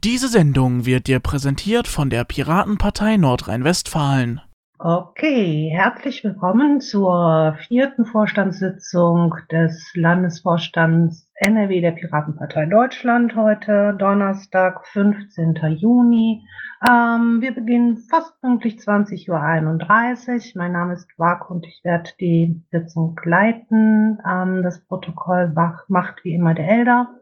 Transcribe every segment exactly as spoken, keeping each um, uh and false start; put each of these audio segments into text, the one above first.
Diese Sendung wird dir präsentiert von der Piratenpartei Nordrhein-Westfalen. Okay, herzlich willkommen zur vierten Vorstandssitzung des Landesvorstands N R W der Piratenpartei Deutschland, heute Donnerstag, fünfzehnten Juni. Ähm, wir beginnen fast pünktlich zwanzig Uhr einunddreißig. Mein Name ist Wak und ich werde die Sitzung leiten. Ähm, das Protokoll macht wie immer der Elder.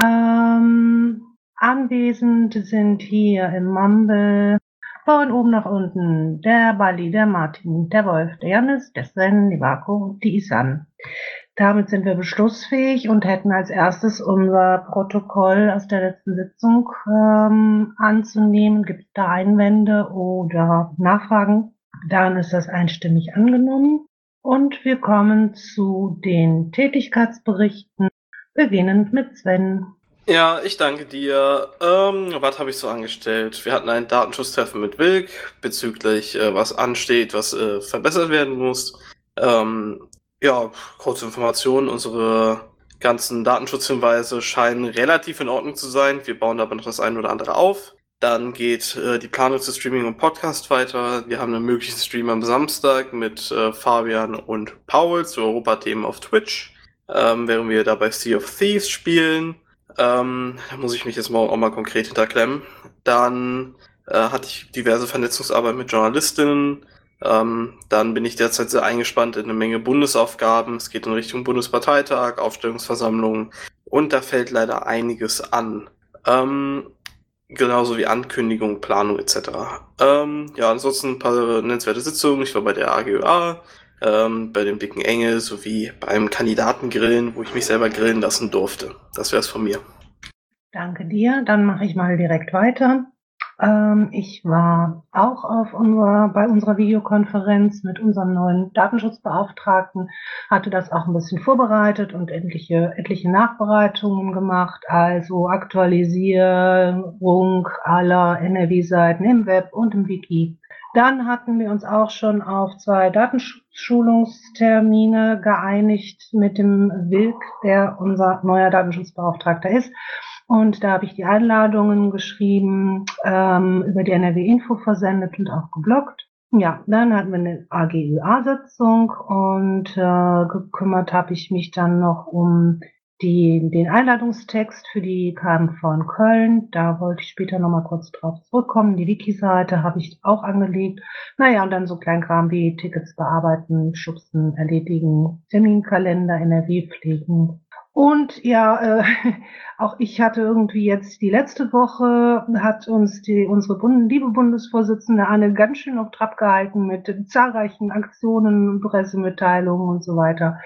Ähm, anwesend sind hier im Mumble von oben nach unten der Bali, der Martin, der Wolf, der Janis, der Sven, die Vako und die Isan. Damit sind wir beschlussfähig und hätten als erstes unser Protokoll aus der letzten Sitzung ähm, anzunehmen. Gibt es da Einwände oder Nachfragen? Dann ist das einstimmig angenommen. Und wir kommen zu den Tätigkeitsberichten, beginnend mit Sven. Ja, ich danke dir. Ähm, was habe ich so angestellt? Wir hatten ein Datenschutztreffen mit Wilk bezüglich, äh, was ansteht, was äh, verbessert werden muss. Ähm, ja, kurze Informationen. Unsere ganzen Datenschutzhinweise scheinen relativ in Ordnung zu sein. Wir bauen aber noch das eine oder andere auf. Dann geht äh, die Planung zu Streaming und Podcast weiter. Wir haben einen möglichen Stream am Samstag mit äh, Fabian und Paul zu Europathemen auf Twitch. Ähm, während wir dabei Sea of Thieves spielen. Ähm, da muss ich mich jetzt mal auch mal konkret hinterklemmen. Dann äh, hatte ich diverse Vernetzungsarbeit mit Journalistinnen. Ähm, dann bin ich derzeit sehr eingespannt in eine Menge Bundesaufgaben. Es geht in Richtung Bundesparteitag, Aufstellungsversammlungen und da fällt leider einiges an. Ähm, genauso wie Ankündigung, Planung et cetera. Ähm, ja, ansonsten ein paar nennenswerte Sitzungen. Ich war bei der A G Ö A, ähm, bei dem Dicken Engel sowie beim Kandidatengrillen, wo ich mich selber grillen lassen durfte. Das wär's von mir. Danke dir. Dann mache ich mal direkt weiter. Ähm, ich war auch auf unserer, bei unserer Videokonferenz mit unserem neuen Datenschutzbeauftragten, hatte das auch ein bisschen vorbereitet und etliche, etliche Nachbereitungen gemacht, also Aktualisierung aller N R W-Seiten im Web und im Wiki. Dann hatten wir uns auch schon auf zwei Datenschulungstermine geeinigt mit dem Wilk, der unser neuer Datenschutzbeauftragter ist. Und da habe ich die Einladungen geschrieben, ähm, über die N R W-Info versendet und auch geblockt. Ja, dann hatten wir eine A G Ö A-Sitzung und äh, gekümmert habe ich mich dann noch um die, den Einladungstext für die K M V in Köln. Da wollte ich später nochmal kurz drauf zurückkommen. Die Wiki-Seite habe ich auch angelegt. Naja, und dann so Kleinkram wie Tickets bearbeiten, schubsen, erledigen, Terminkalender, N R W pflegen. Und ja, äh, auch ich hatte irgendwie jetzt die letzte Woche, hat uns die unsere Bund- liebe Bundesvorsitzende Anne ganz schön auf Trab gehalten mit zahlreichen Aktionen, Pressemitteilungen und so weiter.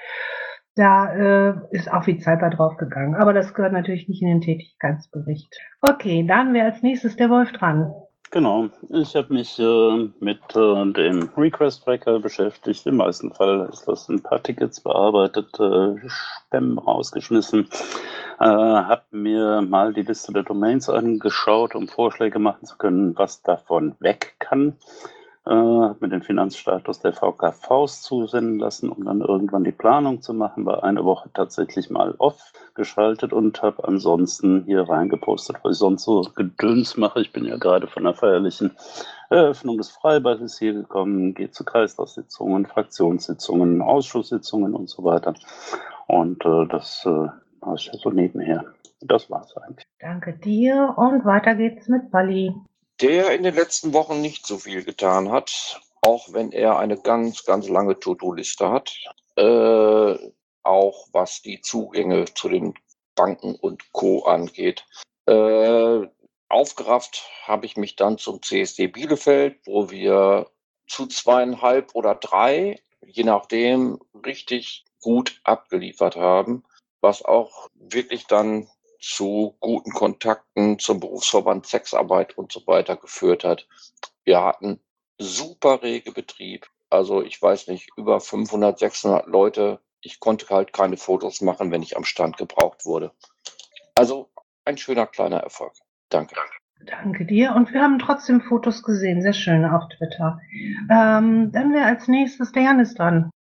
Da äh, ist auch viel Zeit bei drauf gegangen. Aber das gehört natürlich nicht in den Tätigkeitsbericht. Okay, dann wäre als nächstes der Wolf dran. Genau, ich habe mich äh, mit äh, dem Request Tracker beschäftigt. Im meisten Fall ist das ein paar Tickets bearbeitet, äh, Spam rausgeschmissen. Äh, habe mir mal die Liste der Domains angeschaut, um Vorschläge machen zu können, was davon weg kann. Äh, habe mir den Finanzstatus der V K Vs zusenden lassen, um dann irgendwann die Planung zu machen. War eine Woche tatsächlich mal off geschaltet und habe ansonsten hier reingepostet, was ich sonst so Gedöns mache. Ich bin ja gerade von der feierlichen Eröffnung des Freiballes hier gekommen, gehe zu Kreistagssitzungen, Fraktionssitzungen, Ausschusssitzungen und so weiter. Und äh, das äh, mache ich so nebenher. Das war's eigentlich. Danke dir und weiter geht's mit Bali. Der in den letzten Wochen nicht so viel getan hat, auch wenn er eine ganz, ganz lange To-Do-Liste hat, äh, auch was die Zugänge zu den Banken und Co. angeht. Äh, aufgerafft habe ich mich dann zum C S D Bielefeld, wo wir zu zweieinhalb oder drei, je nachdem, richtig gut abgeliefert haben, was auch wirklich dann zu guten Kontakten zum Berufsverband Sexarbeit und so weiter geführt hat. Wir hatten super rege Betrieb. Also ich weiß nicht, über fünfhundert, sechshundert Leute. Ich konnte halt keine Fotos machen, wenn ich am Stand gebraucht wurde. Also ein schöner kleiner Erfolg. Danke. Danke dir. Und wir haben trotzdem Fotos gesehen. Sehr schön auf Twitter. Ähm, dann wäre als nächstes der Janis dran.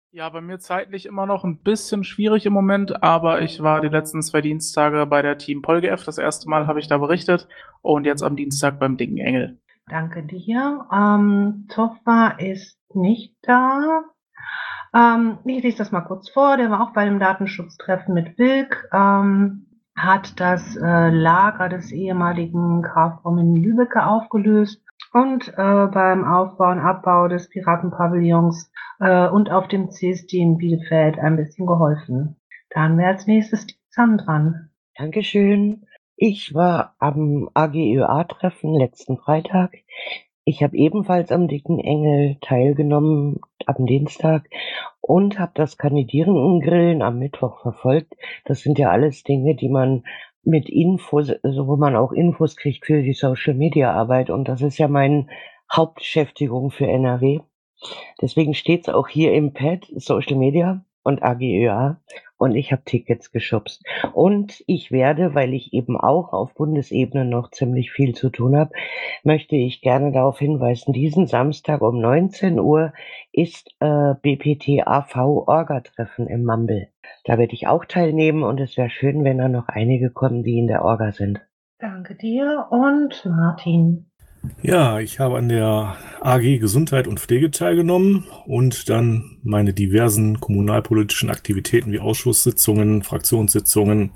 Ja, bei mir zeitlich immer noch ein bisschen schwierig im Moment, aber ich war die letzten zwei Dienstage bei der Team PolGF. Das erste Mal habe ich da berichtet und jetzt am Dienstag beim Dicken Engel. Danke dir. Ähm, Toffa ist nicht da. Ähm, ich lese das mal kurz vor. Der war auch bei dem Datenschutztreffen mit Wilk, ähm, hat das äh, Lager des ehemaligen Kraftraum in Lübeck aufgelöst und äh, beim Aufbau und Abbau des Piratenpavillons äh, und auf dem C S D in Bielefeld ein bisschen geholfen. Dann wäre als nächstes die Zahn dran. Dankeschön. Ich war am A G Ö A-Treffen letzten Freitag. Ich habe ebenfalls am Dicken Engel teilgenommen am Dienstag und habe das Kandidierendengrillen am Mittwoch verfolgt. Das sind ja alles Dinge, die man mit Infos, also wo man auch Infos kriegt für die Social-Media-Arbeit. Und das ist ja meine Hauptbeschäftigung für N R W. Deswegen steht es auch hier im Pad, Social Media und A G Ö A. Und ich habe Tickets geschubst. Und ich werde, weil ich eben auch auf Bundesebene noch ziemlich viel zu tun habe, möchte ich gerne darauf hinweisen, diesen Samstag um neunzehn Uhr ist äh, B P T A V-Orga-Treffen im Mumble. Da werde ich auch teilnehmen und es wäre schön, wenn da noch einige kommen, die in der Orga sind. Danke dir und Martin. Ja, ich habe an der A G Gesundheit und Pflege teilgenommen und dann meine diversen kommunalpolitischen Aktivitäten wie Ausschusssitzungen, Fraktionssitzungen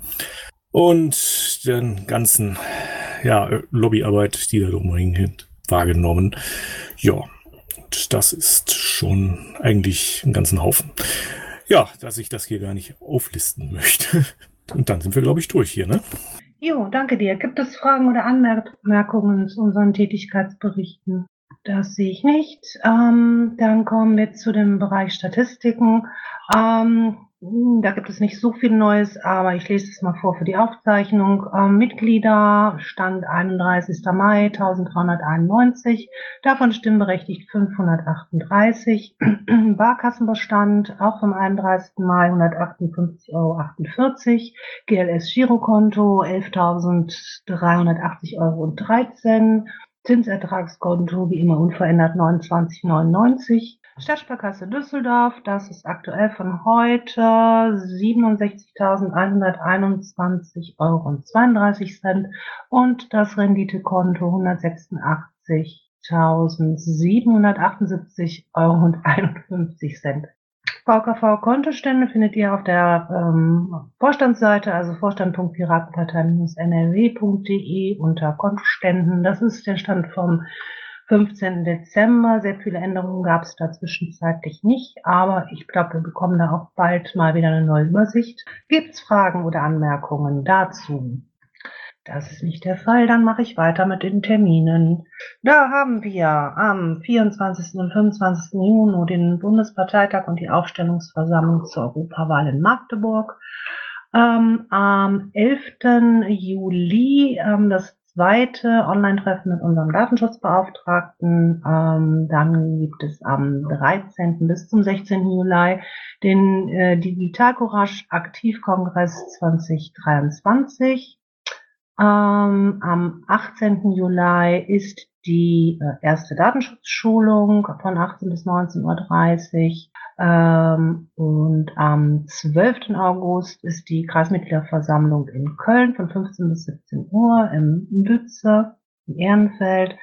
und den ganzen ja, Lobbyarbeit, die da drumherum wahrgenommen. Ja, und das ist schon eigentlich ein ganzen Haufen. Ja, dass ich das hier gar nicht auflisten möchte. Und dann sind wir, glaube ich, durch hier, ne? Jo, danke dir. Gibt es Fragen oder Anmerkungen zu unseren Tätigkeitsberichten? Das sehe ich nicht. Ähm, dann kommen wir zu dem Bereich Statistiken. Ähm, da gibt es nicht so viel Neues, aber ich lese es mal vor für die Aufzeichnung. Ähm, Mitglieder, Stand einunddreißigster Mai eintausenddreihunderteinundneunzig, davon stimmberechtigt fünfhundertachtunddreißig. Barkassenbestand auch vom einunddreißigsten Mai hundertachtundfünfzig Euro achtundvierzig. G L S-Girokonto elftausenddreihundertachtzig Euro dreizehn. Zinsertragskonto wie immer unverändert neunundzwanzig Euro neunundneunzig. Stadtsparkasse Düsseldorf, das ist aktuell von heute siebenundsechzigtausendeinhunderteinundzwanzig Euro zweiunddreißig Cent und das Renditekonto hundertsechsundachtzigtausendsiebenhundertachtundsiebzig Euro einundfünfzig Cent. V K V-Kontostände findet ihr auf der ähm, Vorstandsseite, also vorstand punkt piratenpartei N R W punkt D E unter Kontoständen. Das ist der Stand vom fünfzehnten Dezember. Sehr viele Änderungen gab es da zwischenzeitlich nicht, aber ich glaube, wir bekommen da auch bald mal wieder eine neue Übersicht. Gibt es Fragen oder Anmerkungen dazu? Das ist nicht der Fall, dann mache ich weiter mit den Terminen. Da haben wir am vierundzwanzigsten und fünfundzwanzigsten Juni den Bundesparteitag und die Aufstellungsversammlung zur Europawahl in Magdeburg. Ähm, am elften Juli ähm, das zweite Online-Treffen mit unserem Datenschutzbeauftragten. Ähm, dann gibt es am dreizehnten bis zum sechzehnten Juli den äh, Digital Courage Aktivkongress zwanzig dreiundzwanzig. Ähm, am achtzehnten Juli ist die äh, erste Datenschutzschulung von achtzehn bis neunzehn Uhr dreißig. Ähm, und am zwölften August ist die Kreismitgliederversammlung in Köln von fünfzehn bis siebzehn Uhr im Bütze, in Ehrenfeld.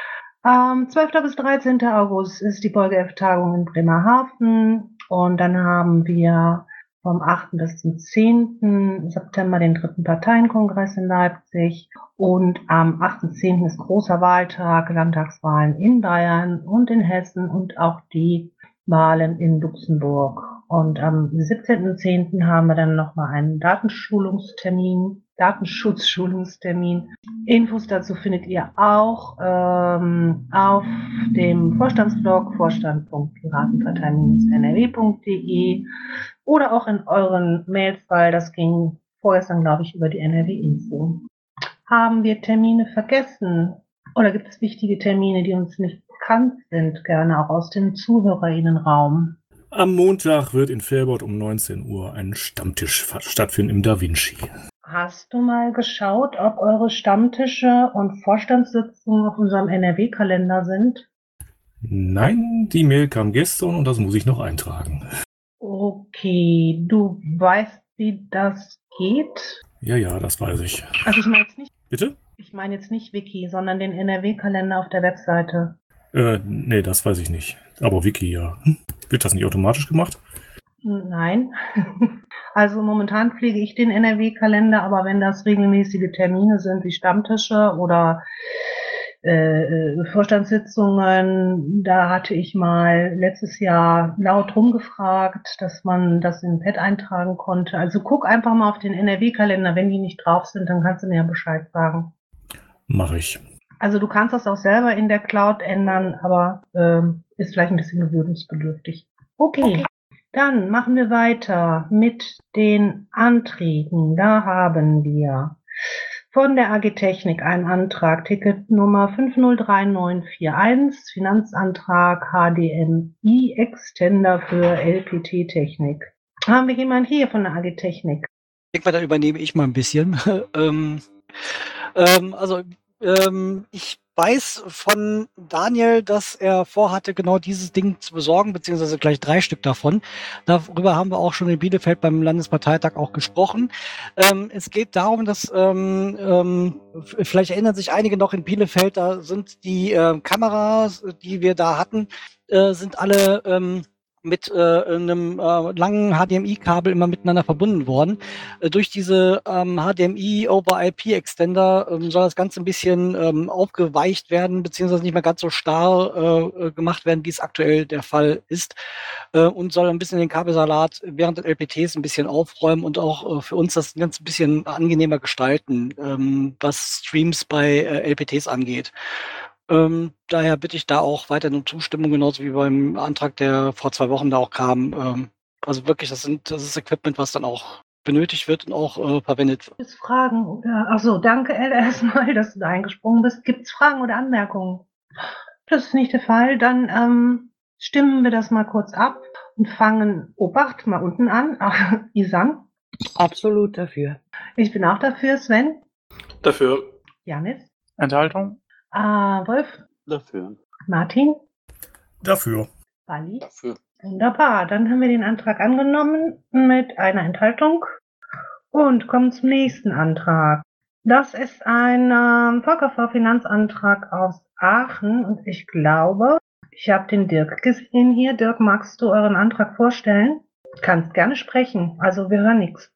Am zwölften bis dreizehnten August ist die PolGF-Tagung in Bremerhaven. Und dann haben wir vom achten bis zum zehnten September den dritten Parteienkongress in Leipzig und am achten zehnten ist großer Wahltag, Landtagswahlen in Bayern und in Hessen und auch die Wahlen in Luxemburg. Und am siebzehnten zehnten haben wir dann nochmal einen Datenschulungstermin, Datenschutzschulungstermin. Infos dazu findet ihr auch ähm, auf dem Vorstandsblog vorstand punkt piratenpartei N R W punkt D E oder auch in euren Mails, weil das ging vorgestern, glaube ich, über die N R W-Info. Haben wir Termine vergessen? Oder gibt es wichtige Termine, die uns nicht bekannt sind, gerne auch aus dem ZuhörerInnenraum? Am Montag wird in Velbert um neunzehn Uhr ein Stammtisch stattfinden im Da Vinci. Hast du mal geschaut, ob eure Stammtische und Vorstandssitzungen auf unserem N R W-Kalender sind? Nein, die Mail kam gestern und das muss ich noch eintragen. Okay, du weißt, wie das geht? Ja, ja, das weiß ich. Also ich meine jetzt nicht, Bitte? ich meine jetzt nicht Wiki, sondern den N R W-Kalender auf der Webseite. Äh, nee, das weiß ich nicht. Aber Wiki, ja. Hm. Wird das nicht automatisch gemacht? Nein. Also momentan pflege ich den N R W-Kalender, aber wenn das regelmäßige Termine sind wie Stammtische oder äh, Vorstandssitzungen, da hatte ich mal letztes Jahr laut rumgefragt, dass man das in Pad eintragen konnte. Also guck einfach mal auf den N R W-Kalender, wenn die nicht drauf sind, dann kannst du mir ja Bescheid sagen. Mache ich. Also du kannst das auch selber in der Cloud ändern, aber ähm, ist vielleicht ein bisschen gewöhnungsbedürftig. Okay. okay. Dann machen wir weiter mit den Anträgen. Da haben wir von der A G Technik einen Antrag, Ticket Nummer fünf null drei neun vier eins, Finanzantrag H D M I Extender für L P T Technik. Haben wir jemanden hier von der A G Technik? Ich denke mal, da übernehme ich mal ein bisschen. ähm, ähm, also ähm, ich weiß von Daniel, dass er vorhatte, genau dieses Ding zu besorgen, beziehungsweise gleich drei Stück davon. Darüber haben wir auch schon in Bielefeld beim Landesparteitag auch gesprochen. Ähm, es geht darum, dass ähm, ähm, vielleicht erinnern sich einige noch in Bielefeld, da sind die äh, Kameras, die wir da hatten, äh, sind alle ähm, mit äh, einem äh, langen H D M I-Kabel immer miteinander verbunden worden. Äh, durch diese ähm, H D M I over I P Extender ähm, soll das Ganze ein bisschen ähm, aufgeweicht werden, beziehungsweise nicht mehr ganz so starr äh, gemacht werden, wie es aktuell der Fall ist. Äh, und soll ein bisschen den Kabelsalat während des L P Ts ein bisschen aufräumen und auch äh, für uns das ganz ein bisschen angenehmer gestalten, ähm, was Streams bei äh, L P Ts angeht. Ähm, daher bitte ich da auch weiterhin um Zustimmung, genauso wie beim Antrag, der vor zwei Wochen da auch kam. Ähm, also wirklich, das sind das ist Equipment, was dann auch benötigt wird und auch äh, verwendet wird. Gibt es Fragen oder? Ach so, danke El erstmal, dass du da eingesprungen bist. Gibt es Fragen oder Anmerkungen? Das ist nicht der Fall. Dann ähm, stimmen wir das mal kurz ab und fangen Obacht mal unten an. Ach, Isan? Absolut dafür. Ich bin auch dafür. Sven? Dafür. Janis? Enthaltung? Ah, Wolf? Dafür. Martin? Dafür. Bali? Dafür. Wunderbar. Dann haben wir den Antrag angenommen mit einer Enthaltung und kommen zum nächsten Antrag. Das ist ein ähm, V K V-Finanzantrag aus Aachen und ich glaube, ich habe den Dirk gesehen hier. Dirk, magst du euren Antrag vorstellen? Kannst gerne sprechen, also wir hören nichts.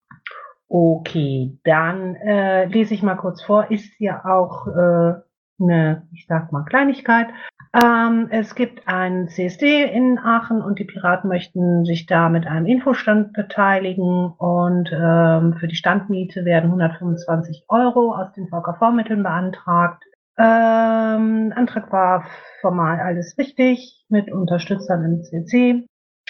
Okay, dann äh, lese ich mal kurz vor. Ist ja auch äh, eine, ich sag mal, Kleinigkeit. Ähm, es gibt einen C S D in Aachen und die Piraten möchten sich da mit einem Infostand beteiligen und ähm, für die Standmiete werden hundertfünfundzwanzig Euro aus den V K V-Mitteln beantragt. Ähm, Antrag war formal alles richtig, mit Unterstützern im C C.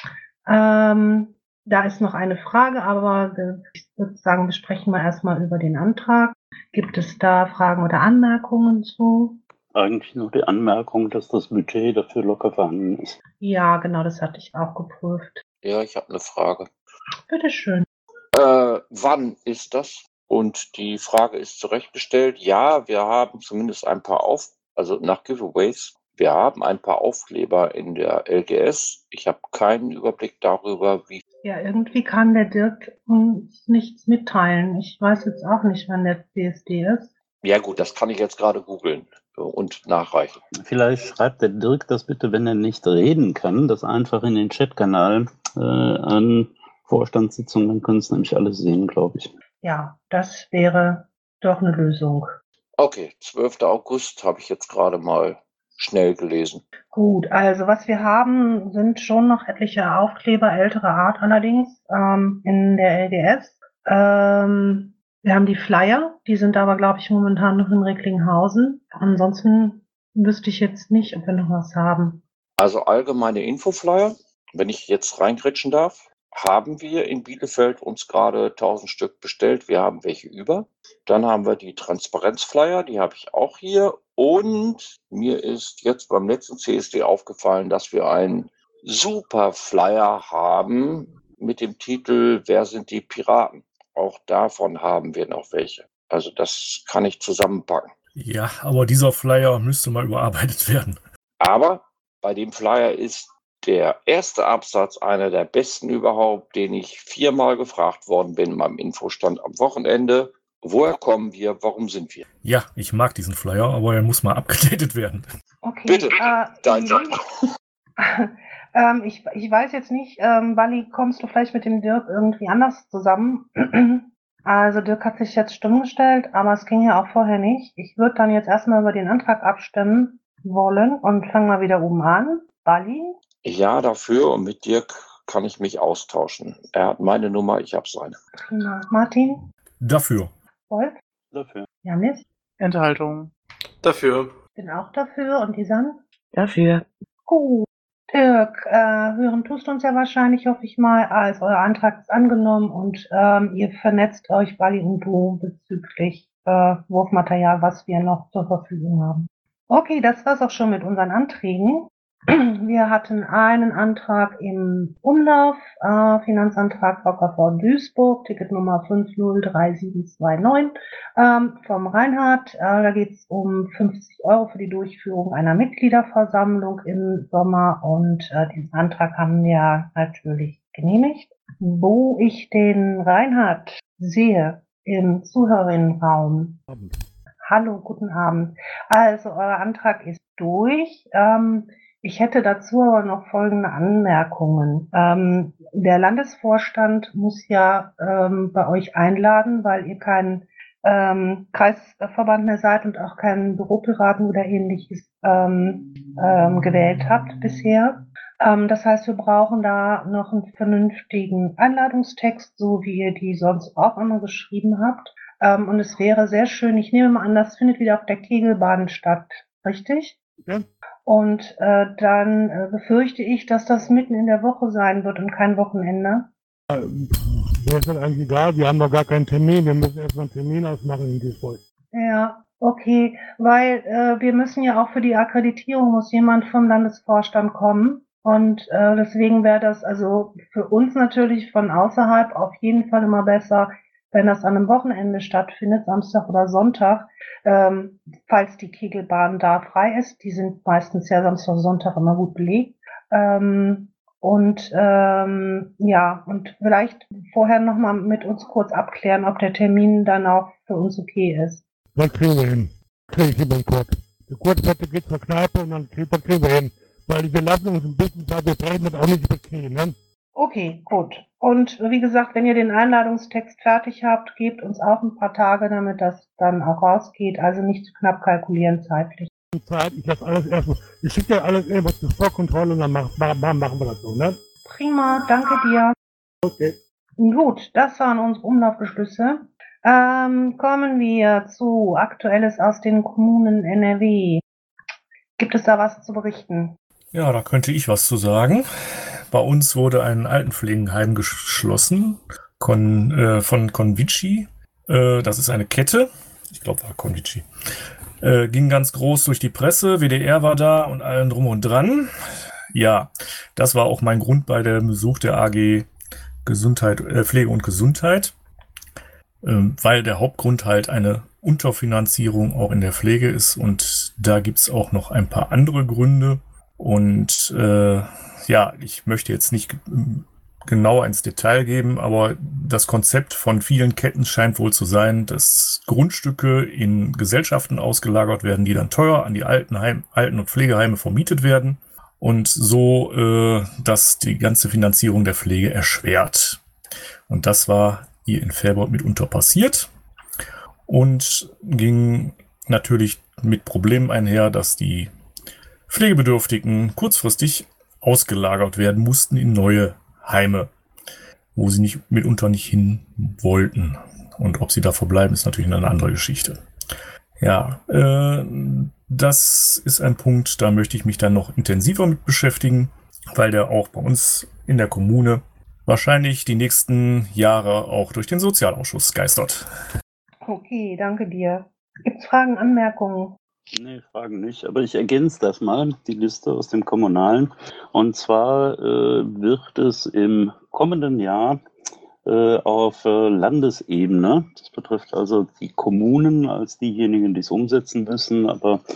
Ähm, da ist noch eine Frage, aber ich würde sagen, wir sprechen mal erstmal über den Antrag. Gibt es da Fragen oder Anmerkungen zu? Eigentlich nur die Anmerkung, dass das Budget dafür locker vorhanden ist. Ja, genau, das hatte ich auch geprüft. Ja, ich habe eine Frage. Bitteschön. Äh, wann ist das? Und die Frage ist zurechtgestellt. Ja, wir haben zumindest ein paar Auf, also nach Giveaways, wir haben ein paar Aufkleber in der L G S. Ich habe keinen Überblick darüber, wie. Ja, irgendwie kann der Dirk uns nichts mitteilen. Ich weiß jetzt auch nicht, wann der C S D ist. Ja gut, das kann ich jetzt gerade googeln und nachreichen. Vielleicht schreibt der Dirk das bitte, wenn er nicht reden kann, das einfach in den Chatkanal äh, an Vorstandssitzungen, dann können es nämlich alles sehen, glaube ich. Ja, das wäre doch eine Lösung. Okay, zwölfter August habe ich jetzt gerade mal schnell gelesen. Gut, also was wir haben, sind schon noch etliche Aufkleber älterer Art allerdings ähm, in der L G S. Ähm, wir haben die Flyer, die sind aber, glaube ich, momentan noch in Recklinghausen. Ansonsten wüsste ich jetzt nicht, ob wir noch was haben. Also allgemeine Infoflyer, wenn ich jetzt reingrätschen darf, haben wir in Bielefeld uns gerade tausend Stück bestellt. Wir haben welche über. Dann haben wir die Transparenzflyer, die habe ich auch hier. Und mir ist jetzt beim letzten C S D aufgefallen, dass wir einen super Flyer haben mit dem Titel Wer sind die Piraten? Auch davon haben wir noch welche. Also das kann ich zusammenpacken. Ja, aber dieser Flyer müsste mal überarbeitet werden. Aber bei dem Flyer ist der erste Absatz, einer der besten überhaupt, den ich viermal gefragt worden bin beim Infostand am Wochenende. Woher kommen wir? Warum sind wir? Ja, ich mag diesen Flyer, aber er muss mal abgedatet werden. Okay, Bitte, äh, dein die- Job. ähm, ich, ich weiß jetzt nicht, ähm, Wally, kommst du vielleicht mit dem Dirk irgendwie anders zusammen? Also Dirk hat sich jetzt stumm gestellt, aber es ging ja auch vorher nicht. Ich würde dann jetzt erstmal über den Antrag abstimmen wollen und fangen mal wieder oben an. Wally? Ja, dafür und mit Dirk kann ich mich austauschen. Er hat meine Nummer, ich habe seine. Prima. Martin? Dafür. Wolf? Dafür. Janis? Enthaltung. Dafür. Bin auch dafür. Und die San? Dafür. Gut. Dirk, äh, hören tust du uns ja wahrscheinlich, hoffe ich mal, als euer Antrag ist angenommen und ähm, ihr vernetzt euch, Wally und du, bezüglich äh, Wurfmaterial, was wir noch zur Verfügung haben. Okay, das war's auch schon mit unseren Anträgen. Wir hatten einen Antrag im Umlauf, äh, Finanzantrag V K V Duisburg, Ticketnummer fünf null drei sieben zwei neun ähm, vom Reinhard. Äh, da geht es um fünfzig Euro für die Durchführung einer Mitgliederversammlung im Sommer und äh, diesen Antrag haben wir natürlich genehmigt. Wo ich den Reinhard sehe im Zuhörerinnenraum. Hallo, guten Abend. Also, euer Antrag ist durch. Ähm, ich hätte dazu aber noch folgende Anmerkungen. Ähm, der Landesvorstand muss ja ähm, bei euch einladen, weil ihr kein ähm, Kreisverband mehr seid und auch keinen Büropiraten oder ähnliches ähm, ähm, gewählt habt bisher. Ähm, das heißt, wir brauchen da noch einen vernünftigen Einladungstext, so wie ihr die sonst auch immer geschrieben habt. Ähm, und es wäre sehr schön, ich nehme mal an, das findet wieder auf der Kegelbahn statt, richtig? Ja. Und äh, dann äh, befürchte ich, dass das mitten in der Woche sein wird und kein Wochenende. Mir ist das eigentlich egal, wir haben noch gar keinen Termin, wir müssen erstmal einen Termin ausmachen in Duisburg. Ja, okay, weil äh, wir müssen ja auch für die Akkreditierung muss jemand vom Landesvorstand kommen. Und äh, deswegen wäre das also für uns natürlich von außerhalb auf jeden Fall immer besser, wenn das an einem Wochenende stattfindet, Samstag oder Sonntag, ähm, falls die Kegelbahn da frei ist. Die sind meistens ja Samstag, Sonntag immer gut belegt. Ähm, und ähm, ja, und vielleicht vorher nochmal mit uns kurz abklären, ob der Termin dann auch für uns okay ist. Das kriegen wir hin. Krieg ich hin beim Kurt. Der Kurt sagt, geht zur Kneipe und dann krieg, das kriegen wir hin. Weil wir lassen uns ein bisschen Zeit, wir brechen das auch nicht überkriegen, ne? Okay, gut. Und wie gesagt, wenn ihr den Einladungstext fertig habt, gebt uns auch ein paar Tage, damit das dann auch rausgeht. Also nicht zu knapp kalkulieren zeitlich. Zeit, ich lasse alles erstmal. Ich schicke dir alles irgendwas zur Vorkontrolle und dann mach, mach, machen wir das so, ne? Prima, danke dir. Okay. Gut, das waren unsere Umlaufbeschlüsse. Ähm, kommen wir zu Aktuelles aus den Kommunen N R W. Gibt es da was zu berichten? Ja, da könnte ich was zu sagen. Bei uns wurde ein Altenpflegeheim geschlossen Con, äh, von Convici. Äh, das ist eine Kette. Ich glaube, war Convici. Äh, ging ganz groß durch die Presse. W D R war da und allen drum und dran. Ja, das war auch mein Grund bei dem Besuch der A G Gesundheit, äh, Pflege und Gesundheit. Ähm, weil der Hauptgrund halt eine Unterfinanzierung auch in der Pflege ist. Und da gibt's auch noch ein paar andere Gründe. Und äh, ja, ich möchte jetzt nicht genauer ins Detail geben, aber das Konzept von vielen Ketten scheint wohl zu sein, dass Grundstücke in Gesellschaften ausgelagert werden, die dann teuer an die Altenheim, Alten- und Pflegeheime vermietet werden und so, äh, dass die ganze Finanzierung der Pflege erschwert. Und das war hier in Velbert mitunter passiert und ging natürlich mit Problemen einher, dass die Pflegebedürftigen kurzfristig ausgelagert werden mussten in neue Heime, wo sie nicht mitunter nicht hin wollten. Und ob sie da verbleiben, ist natürlich eine andere Geschichte. Ja, äh, das ist ein Punkt, da möchte ich mich dann noch intensiver mit beschäftigen, weil der auch bei uns in der Kommune wahrscheinlich die nächsten Jahre auch durch den Sozialausschuss geistert. Okay, danke dir. Gibt's Fragen, Anmerkungen? Nee, Fragen nicht, aber ich ergänze das mal, die Liste aus dem Kommunalen. Und zwar äh, wird es im kommenden Jahr äh, auf äh, Landesebene, das betrifft also die Kommunen als diejenigen, die es umsetzen müssen, aber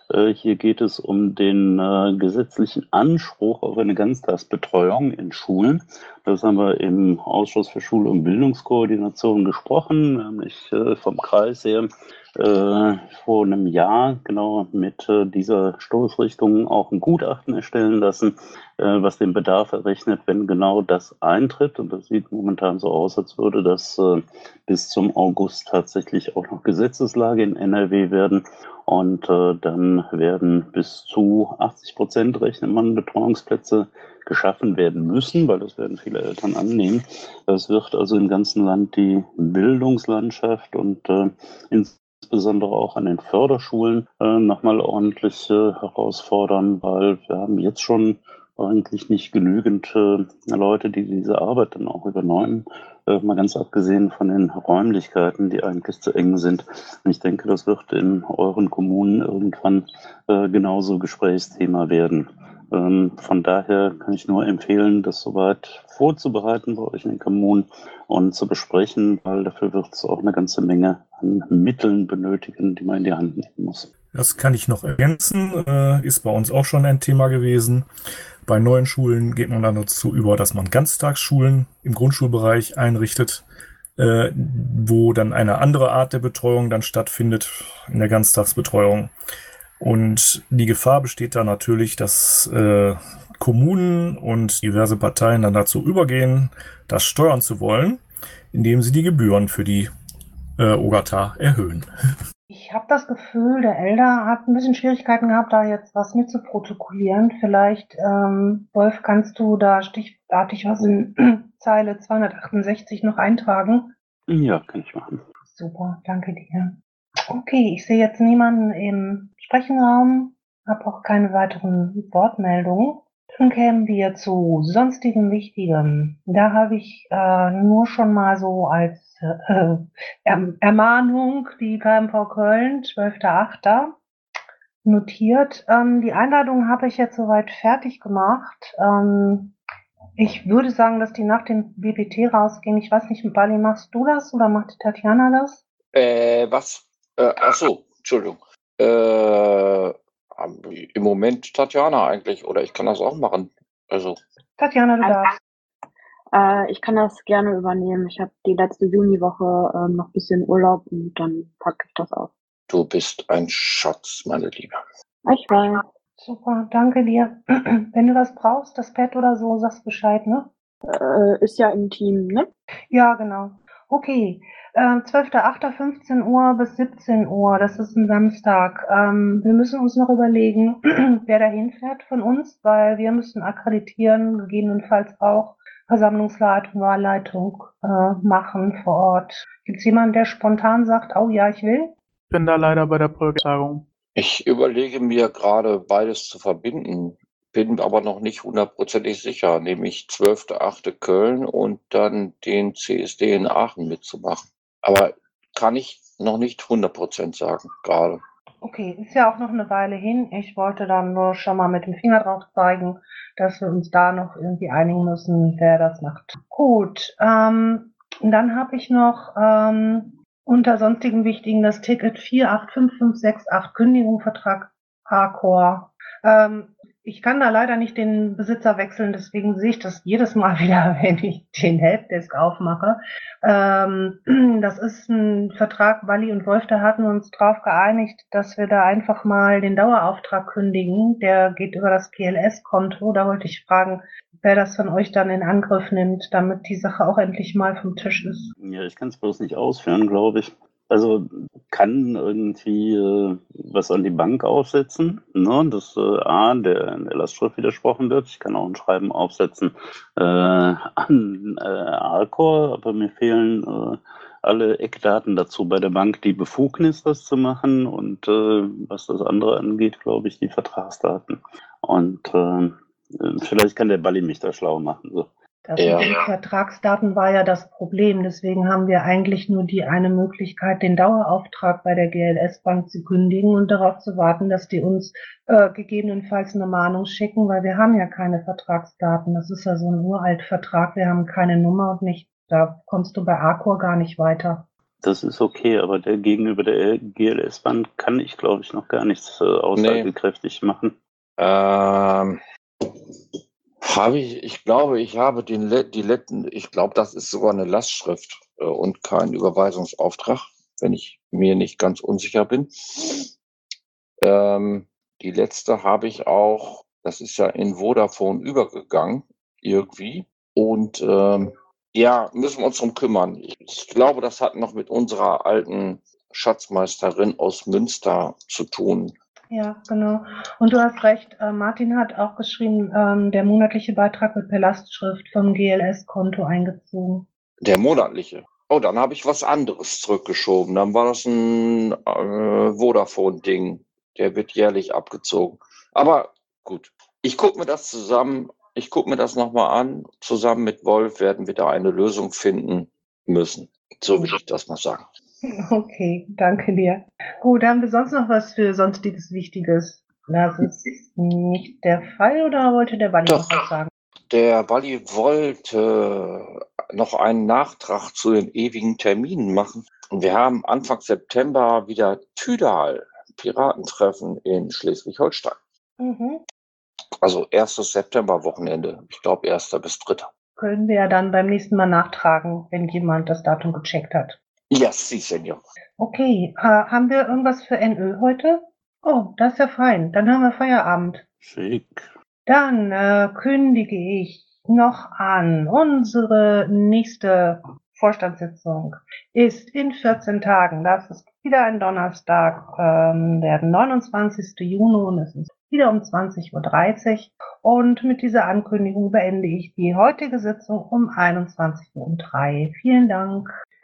Äh, hier geht es um den äh, gesetzlichen Anspruch auf eine Ganztagsbetreuung in Schulen. Das haben wir im Ausschuss für Schul- und Bildungskoordination gesprochen, nämlich äh, vom Kreis her äh, vor einem Jahr genau mit äh, dieser Stoßrichtung auch ein Gutachten erstellen lassen, äh, was den Bedarf errechnet, wenn genau das eintritt. Und das sieht momentan so aus, als würde das äh, bis zum August tatsächlich auch noch Gesetzeslage in N R W werden. Und äh, dann werden bis zu achtzig Prozent, rechnet man, Betreuungsplätze geschaffen werden müssen, weil das werden viele Eltern annehmen. Das wird also im ganzen Land die Bildungslandschaft und äh, insbesondere auch an den Förderschulen äh, nochmal ordentlich äh, herausfordern, weil wir haben jetzt schon eigentlich nicht genügend äh, Leute, die diese Arbeit dann auch übernehmen. Äh, mal ganz abgesehen von den Räumlichkeiten, die eigentlich zu eng sind. Und ich denke, das wird in euren Kommunen irgendwann äh, genauso Gesprächsthema werden. Ähm, von daher kann ich nur empfehlen, das soweit vorzubereiten bei euch in den Kommunen und zu besprechen, weil dafür wird es auch eine ganze Menge an Mitteln benötigen, die man in die Hand nehmen muss. Das kann ich noch ergänzen, äh, ist bei uns auch schon ein Thema gewesen. Bei neuen Schulen geht man dann dazu über, dass man Ganztagsschulen im Grundschulbereich einrichtet, äh, wo dann eine andere Art der Betreuung dann stattfindet in der Ganztagsbetreuung. Und die Gefahr besteht da natürlich, dass äh, Kommunen und diverse Parteien dann dazu übergehen, das steuern zu wollen, indem sie die Gebühren für die äh, O G A T A erhöhen. Ich habe das Gefühl, der Elder hat ein bisschen Schwierigkeiten gehabt, da jetzt was mit zu protokollieren. Vielleicht, ähm, Wolf, kannst du da stichartig was in Zeile zweihundertachtundsechzig noch eintragen? Ja, kann ich machen. Super, danke dir. Okay, ich sehe jetzt niemanden im Sprechenraum, habe auch keine weiteren Wortmeldungen. Dann kämen wir zu sonstigem Wichtigem. Da habe ich äh, nur schon mal so als äh, er Ermahnung die K M V Köln, zwölfter achter notiert. Ähm, die Einladung habe ich jetzt soweit fertig gemacht. Ähm, ich würde sagen, dass die nach dem B P T rausgehen. Ich weiß nicht, Bali, machst du das oder macht die Tatjana das? Äh, was? Äh, ach so, Entschuldigung. Äh, im Moment Tatjana eigentlich, oder ich kann das auch machen. Also. Tatjana, du darfst. Äh, ich kann das gerne übernehmen. Ich habe die letzte Juniwoche äh, noch ein bisschen Urlaub und dann packe ich das auf. Du bist ein Schatz, meine Liebe. Ich weiß. Super, danke dir. Wenn du was brauchst, das Pad oder so, sagst Bescheid, ne? Äh, ist ja im Team, ne? Ja, genau. Okay, äh, zwölfter achter fünfzehn Uhr bis siebzehn Uhr, das ist ein Samstag. Ähm, wir müssen uns noch überlegen, wer da hinfährt von uns, weil wir müssen akkreditieren, gegebenenfalls auch Versammlungsleitung, Wahlleitung äh, machen vor Ort. Gibt es jemanden, der spontan sagt, oh ja, ich will? Ich bin da leider bei der Folgetagung. Ich überlege mir gerade, beides zu verbinden, bin aber noch nicht hundertprozentig sicher, nämlich zwölfter achter Köln und dann den C S D in Aachen mitzumachen. Aber kann ich noch nicht hundert Prozent sagen, gerade. Okay, ist ja auch noch eine Weile hin. Ich wollte dann nur schon mal mit dem Finger drauf zeigen, dass wir uns da noch irgendwie einigen müssen, wer das macht. Gut, ähm, dann habe ich noch ähm, unter sonstigen Wichtigen das Ticket vier acht fünf fünf sechs acht Kündigung Vertrag Hardcore. Ähm, ich kann da leider nicht den Besitzer wechseln, deswegen sehe ich das jedes Mal wieder, wenn ich den Helpdesk aufmache. Ähm, das ist ein Vertrag, Walli und Wolf, da hatten wir uns drauf geeinigt, dass wir da einfach mal den Dauerauftrag kündigen. Der geht über das G L S-Konto. Da wollte ich fragen, wer das von euch dann in Angriff nimmt, damit die Sache auch endlich mal vom Tisch ist. Ja, ich kann es bloß nicht ausführen, glaube ich. Also kann irgendwie äh, was an die Bank aufsetzen, ne, dass äh, A, der in der Lastschrift widersprochen wird. Ich kann auch ein Schreiben aufsetzen äh, an äh, Arcor, aber mir fehlen äh, alle Eckdaten dazu bei der Bank, die Befugnis, das zu machen, und äh, was das andere angeht, glaube ich, die Vertragsdaten. Und äh, vielleicht kann der Balli mich da schlau machen. So. Das mit den Vertragsdaten war ja das Problem. Deswegen haben wir eigentlich nur die eine Möglichkeit, den Dauerauftrag bei der G L S-Bank zu kündigen und darauf zu warten, dass die uns äh, gegebenenfalls eine Mahnung schicken, weil wir haben ja keine Vertragsdaten. Das ist ja so ein Uraltvertrag. Wir haben keine Nummer und nicht, da kommst du bei Arcor gar nicht weiter. Das ist okay, aber der gegenüber der G L S-Bahn kann ich, glaube ich, noch gar nichts äh, aussagekräftig nee. machen. Ähm, habe ich, ich glaube, ich habe den, die letzten, ich glaube, das ist sogar eine Lastschrift äh, und kein Überweisungsauftrag, wenn ich mir nicht ganz unsicher bin. Ähm, die letzte habe ich auch, das ist ja in Vodafone übergegangen, irgendwie. Und ähm, ja, müssen wir uns drum kümmern. Ich, ich glaube, das hat noch mit unserer alten Schatzmeisterin aus Münster zu tun. Ja, genau. Und du hast recht, äh, Martin hat auch geschrieben, ähm, der monatliche Beitrag wird per Lastschrift vom G L S-Konto eingezogen. Der monatliche? Oh, dann habe ich was anderes zurückgeschoben. Dann war das ein äh, Vodafone-Ding. Der wird jährlich abgezogen. Aber gut, ich gucke mir das zusammen, ich gucke mir das nochmal an. Zusammen mit Wolf werden wir da eine Lösung finden müssen. So will ich das mal sagen. Okay, danke dir. Gut, haben wir sonst noch was für sonstiges Wichtiges? Das ist nicht der Fall, oder wollte der Walli noch was sagen? Der Walli wollte noch einen Nachtrag zu den ewigen Terminen machen. Und wir haben Anfang September wieder Tüdal, Piratentreffen in Schleswig-Holstein. Mhm. Also erstes Septemberwochenende. Ich glaube, erster bis dritter. Können wir ja dann beim nächsten Mal nachtragen, wenn jemand das Datum gecheckt hat. Ja, si, Senior. Okay, äh, haben wir irgendwas für N Ö heute? Oh, das ist ja fein. Dann haben wir Feierabend. Schick. Dann äh, kündige ich noch an. Unsere nächste Vorstandssitzung ist in vierzehn Tagen. Das ist wieder ein Donnerstag, ähm, der neunundzwanzigsten Juni, und es ist wieder um zwanzig Uhr dreißig. Und mit dieser Ankündigung beende ich die heutige Sitzung um einundzwanzig Uhr drei. Vielen Dank.